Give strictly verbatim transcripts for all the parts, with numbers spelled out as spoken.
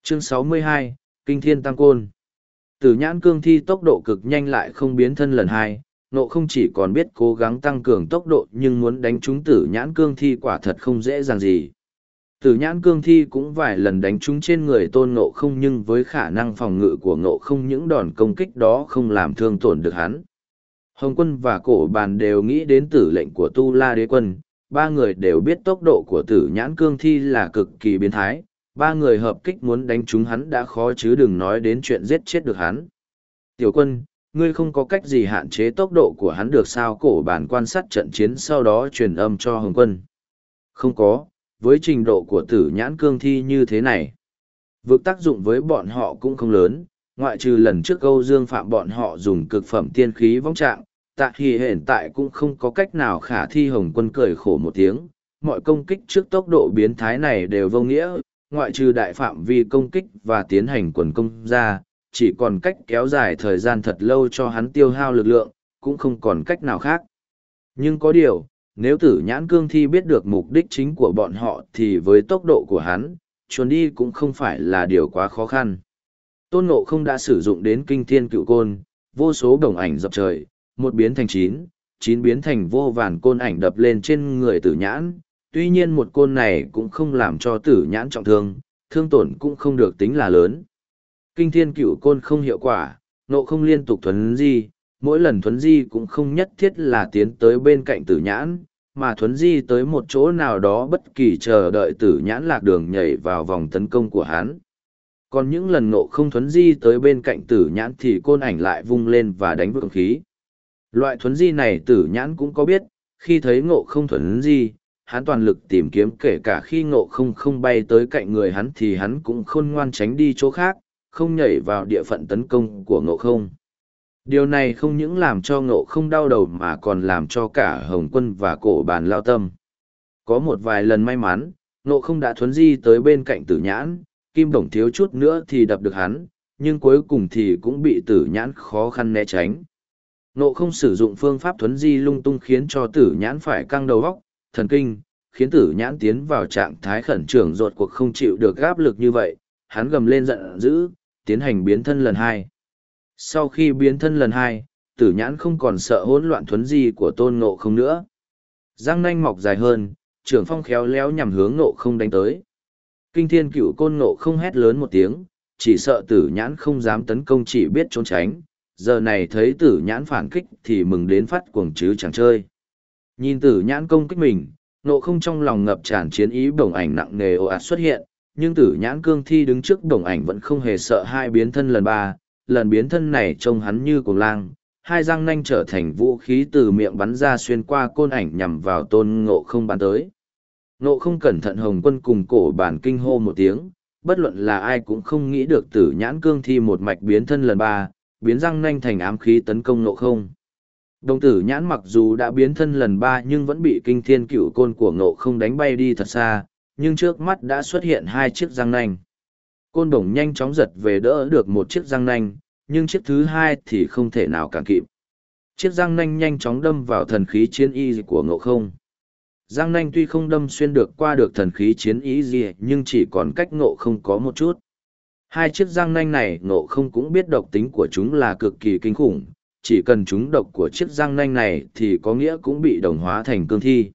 Chương sáu mươi hai, Kinh Thiên Tam Côn. Tử nhãn cương thi tốc độ cực nhanh lại không biến thân lần hai, Ngộ Không chỉ còn biết cố gắng tăng cường tốc độ nhưng muốn đánh trúng tử nhãn cương thi quả thật không dễ dàng gì. Tử nhãn cương thi cũng vài lần đánh trúng trên người Tôn Ngộ Không nhưng với khả năng phòng ngự của Ngộ Không những đòn công kích đó không làm thương tổn được hắn. Hồng Quân và Cổ Bàn đều nghĩ đến tử lệnh của Tu La Đế Quân, ba người đều biết tốc độ của tử nhãn cương thi là cực kỳ biến thái, ba người hợp kích muốn đánh trúng hắn đã khó chứ đừng nói đến chuyện giết chết được hắn. Tiểu Quân, ngươi không có cách gì hạn chế tốc độ của hắn được sao? Cổ Bàn quan sát trận chiến sau đó truyền âm cho Hồng Quân. Không có, với trình độ của tử nhãn cương thi như thế này, vực tác dụng với bọn họ cũng không lớn, ngoại trừ lần trước Âu Dương Phạm bọn họ dùng cực phẩm tiên khí vong trạng, tại thì hiện tại cũng không có cách nào khả thi. Hồng Quân cười khổ một tiếng, mọi công kích trước tốc độ biến thái này đều vô nghĩa, ngoại trừ đại phạm vi công kích và tiến hành quần công ra, chỉ còn cách kéo dài thời gian thật lâu cho hắn tiêu hao lực lượng, cũng không còn cách nào khác. Nhưng có điều, nếu tử nhãn cương thi biết được mục đích chính của bọn họ thì với tốc độ của hắn, chuồn đi cũng không phải là điều quá khó khăn. Tôn Ngộ Không đã sử dụng đến kinh thiên cựu côn, vô số đồng ảnh dập trời, một biến thành chín, chín biến thành vô vàn côn ảnh đập lên trên người tử nhãn. Tuy nhiên một côn này cũng không làm cho tử nhãn trọng thương, thương tổn cũng không được tính là lớn. Kinh thiên cựu côn không hiệu quả, Ngộ Không liên tục thuấn di, mỗi lần thuấn di cũng không nhất thiết là tiến tới bên cạnh tử nhãn, mà thuấn di tới một chỗ nào đó bất kỳ chờ đợi tử nhãn lạc đường nhảy vào vòng tấn công của hắn. Còn những lần Ngộ Không thuấn di tới bên cạnh tử nhãn thì côn ảnh lại vung lên và đánh vượng khí. Loại thuấn di này tử nhãn cũng có biết, khi thấy Ngộ Không thuấn di, hắn toàn lực tìm kiếm, kể cả khi Ngộ Không không bay tới cạnh người hắn thì hắn cũng khôn ngoan tránh đi chỗ khác, không nhảy vào địa phận tấn công của Ngộ Không. Điều này không những làm cho Ngộ Không đau đầu mà còn làm cho cả Hồng Quân và Cổ Bàn lao tâm. Có một vài lần may mắn, Ngộ Không đã thuấn di tới bên cạnh tử nhãn, kim bổng thiếu chút nữa thì đập được hắn, nhưng cuối cùng thì cũng bị tử nhãn khó khăn né tránh. Ngộ Không sử dụng phương pháp thuấn di lung tung khiến cho tử nhãn phải căng đầu óc, thần kinh, khiến tử nhãn tiến vào trạng thái khẩn trương rột cuộc không chịu được áp lực như vậy, hắn gầm lên giận dữ, tiến hành biến thân lần hai. Sau khi biến thân lần hai, tử nhãn không còn sợ hỗn loạn thuấn di của Tôn Ngộ Không nữa. Răng nanh mọc dài hơn, trưởng phong khéo léo nhằm hướng Ngộ Không đánh tới. Kinh thiên cựu côn Ngộ Không hét lớn một tiếng, chỉ sợ tử nhãn không dám tấn công, chỉ biết trốn tránh. Giờ này thấy tử nhãn phản kích thì mừng đến phát cuồng chứ chẳng chơi. Nhìn tử nhãn công kích mình, Ngộ Không trong lòng ngập tràn chiến ý, bổng ảnh nặng nề ồ ạt xuất hiện, nhưng tử nhãn cương thi đứng trước bổng ảnh vẫn không hề sợ hai biến thân lần ba. Lần biến thân này trông hắn như cuồng lang, hai răng nanh trở thành vũ khí từ miệng bắn ra xuyên qua côn ảnh nhằm vào Tôn Ngộ Không bắn tới. Ngộ Không cẩn thận, Hồng Quân cùng Cổ Bàn kinh hô một tiếng, bất luận là ai cũng không nghĩ được tử nhãn cương thi một mạch biến thân lần ba, biến răng nanh thành ám khí tấn công Ngộ Không. Đồng tử nhãn mặc dù đã biến thân lần ba nhưng vẫn bị kinh thiên cựu côn của Ngộ Không đánh bay đi thật xa, nhưng trước mắt đã xuất hiện hai chiếc răng nanh. Côn bổng nhanh chóng giật về đỡ được một chiếc răng nanh, nhưng chiếc thứ hai thì không thể nào cản kịp. Chiếc răng nanh nhanh chóng đâm vào thần khí chiến y của Ngộ Không. Răng nanh tuy không đâm xuyên được qua được thần khí chiến ý gì nhưng chỉ còn cách Ngộ Không có một chút. Hai chiếc răng nanh này Ngộ Không cũng biết độc tính của chúng là cực kỳ kinh khủng, chỉ cần chúng độc của chiếc răng nanh này thì có nghĩa cũng bị đồng hóa thành cương thi.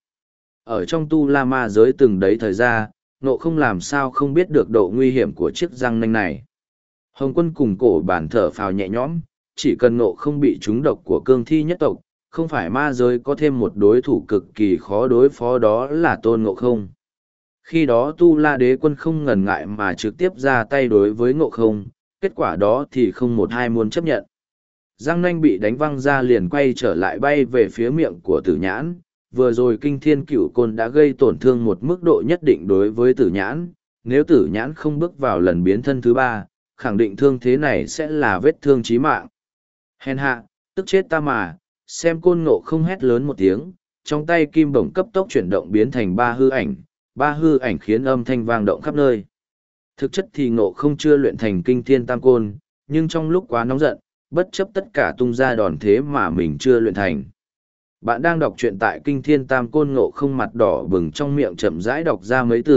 Ở trong tu la ma giới từng đấy thời gian, Ngộ Không làm sao không biết được độ nguy hiểm của chiếc răng nanh này. Hồng Quân cùng Cổ Bàn thở phào nhẹ nhõm, chỉ cần Ngộ Không bị trúng độc của cương thi nhất tộc, không phải ma giới có thêm một đối thủ cực kỳ khó đối phó, đó là Tôn Ngộ Không. Khi đó Tu La Đế Quân không ngần ngại mà trực tiếp ra tay đối với Ngộ Không, kết quả đó thì không một ai muốn chấp nhận. Răng nanh bị đánh văng ra liền quay trở lại bay về phía miệng của tử nhãn. Vừa rồi kinh thiên cửu côn đã gây tổn thương một mức độ nhất định đối với tử nhãn, nếu tử nhãn không bước vào lần biến thân thứ ba, khẳng định thương thế này sẽ là vết thương chí mạng. Hèn hạ, tức chết ta mà, xem Côn Ngộ Không hét lớn một tiếng, trong tay kim bổng cấp tốc chuyển động biến thành ba hư ảnh, ba hư ảnh khiến âm thanh vang động khắp nơi. Thực chất thì Ngộ Không chưa luyện thành kinh thiên tam côn, nhưng trong lúc quá nóng giận, bất chấp tất cả tung ra đòn thế mà mình chưa luyện thành. Bạn đang đọc truyện tại Kinh Thiên Tam Côn. Ngộ Không mặt đỏ bừng trong miệng chậm rãi đọc ra mấy từ,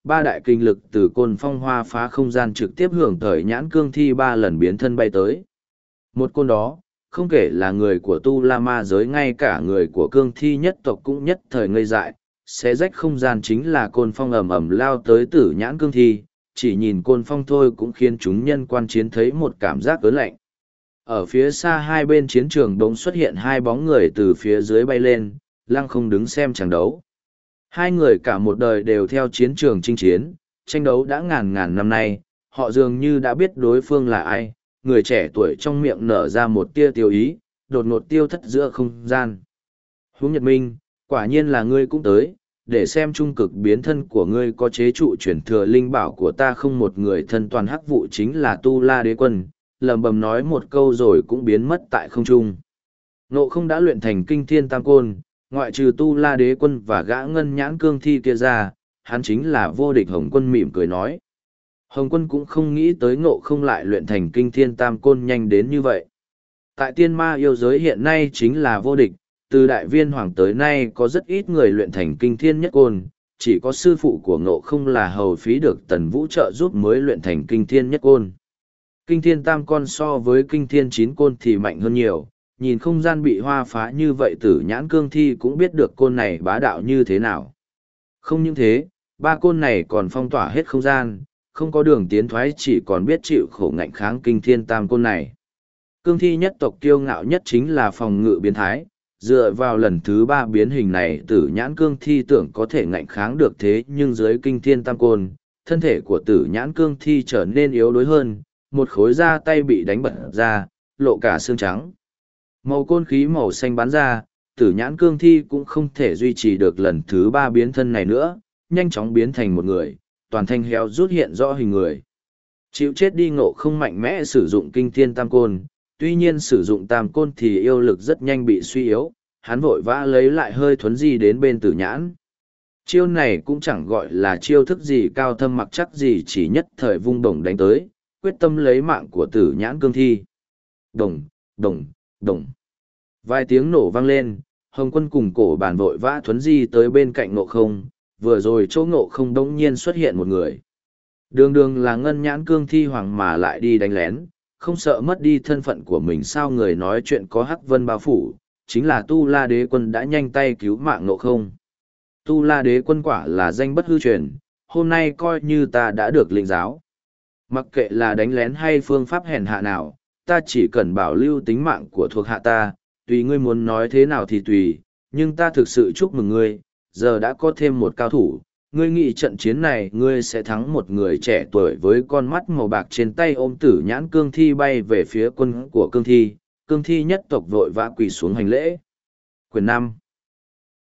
ba đại kinh lực từ côn phong hoa phá không gian trực tiếp hưởng thời nhãn cương thi ba lần biến thân bay tới. Một côn đó, không kể là người của tu la ma giới, ngay cả người của cương thi nhất tộc cũng nhất thời ngây dại, xé rách không gian chính là côn phong ầm ầm lao tới tử nhãn cương thi, chỉ nhìn côn phong thôi cũng khiến chúng nhân quan chiến thấy một cảm giác ớn lạnh. Ở phía xa hai bên chiến trường đống xuất hiện hai bóng người từ phía dưới bay lên, lăng không đứng xem trận đấu. Hai người cả một đời đều theo chiến trường chinh chiến, tranh đấu đã ngàn ngàn năm nay, họ dường như đã biết đối phương là ai. Người trẻ tuổi trong miệng nở ra một tia tiêu ý, đột ngột tiêu thất giữa không gian. Huống Nhật Minh, quả nhiên là ngươi cũng tới, để xem trung cực biến thân của ngươi có chế trụ chuyển thừa linh bảo của ta không. Một người thân toàn hắc vụ chính là Tu La Đế Quân, lầm bầm nói một câu rồi cũng biến mất tại không trung. Ngộ Không đã luyện thành kinh thiên tam côn, ngoại trừ Tu La Đế Quân và gã ngân nhãn cương thi kia ra, hắn chính là vô địch. Hồng Quân mỉm cười nói. Hồng Quân cũng không nghĩ tới Ngộ Không lại luyện thành kinh thiên tam côn nhanh đến như vậy. Tại tiên ma yêu giới hiện nay chính là vô địch, từ đại viên hoàng tới nay có rất ít người luyện thành kinh thiên nhất côn, chỉ có sư phụ của Ngộ Không là hầu phí được Tần Vũ trợ giúp mới luyện thành kinh thiên nhất côn. Kinh thiên tam côn so với kinh thiên chín côn thì mạnh hơn nhiều, nhìn không gian bị hoa phá như vậy Tử Nhãn cương thi cũng biết được côn này bá đạo như thế nào. Không những thế, ba côn này còn phong tỏa hết không gian, không có đường tiến thoái, chỉ còn biết chịu khổ ngạnh kháng kinh thiên tam côn này. Cương thi nhất tộc kiêu ngạo nhất chính là phòng ngự biến thái, dựa vào lần thứ ba biến hình này Tử Nhãn cương thi tưởng có thể ngạnh kháng được, thế nhưng dưới kinh thiên tam côn, thân thể của Tử Nhãn cương thi trở nên yếu đuối hơn, một khối da tay bị đánh bật ra, lộ cả xương trắng. Màu côn khí màu xanh bắn ra, Tử Nhãn cương thi cũng không thể duy trì được lần thứ ba biến thân này nữa, nhanh chóng biến thành một người, toàn thanh héo rút hiện rõ hình người. Chịu chết đi. Ngộ Không mạnh mẽ sử dụng kinh thiên tam côn, tuy nhiên sử dụng tam côn thì yêu lực rất nhanh bị suy yếu, hắn vội vã lấy lại hơi thuấn di đến bên Tử Nhãn. Chiêu này cũng chẳng gọi là chiêu thức gì cao thâm mặc chắc gì, chỉ nhất thời vung bổng đánh tới, quyết tâm lấy mạng của Tử Nhãn cương thi. Đồng, đồng, đồng. Vài tiếng nổ vang lên, Hồng Quân cùng Cổ Bản vội vã thuấn di tới bên cạnh Ngộ Không, vừa rồi chỗ Ngộ Không đống nhiên xuất hiện một người. Đường đường là ngân nhãn cương thi hoàng mà lại đi đánh lén, không sợ mất đi thân phận của mình sao? Người nói chuyện có hắc vân bao phủ, chính là Tu La Đế Quân đã nhanh tay cứu mạng Ngộ Không. Tu La Đế Quân quả là danh bất hư truyền, hôm nay coi như ta đã được lĩnh giáo. Mặc kệ là đánh lén hay phương pháp hèn hạ nào, ta chỉ cần bảo lưu tính mạng của thuộc hạ ta, tùy ngươi muốn nói thế nào thì tùy, nhưng ta thực sự chúc mừng ngươi, giờ đã có thêm một cao thủ. Ngươi nghĩ trận chiến này ngươi sẽ thắng một người trẻ tuổi với con mắt màu bạc trên tay ôm Tử Nhãn cương thi bay về phía quân của cương thi, cương thi nhất tộc vội vã quỳ xuống hành lễ. Quyền năm.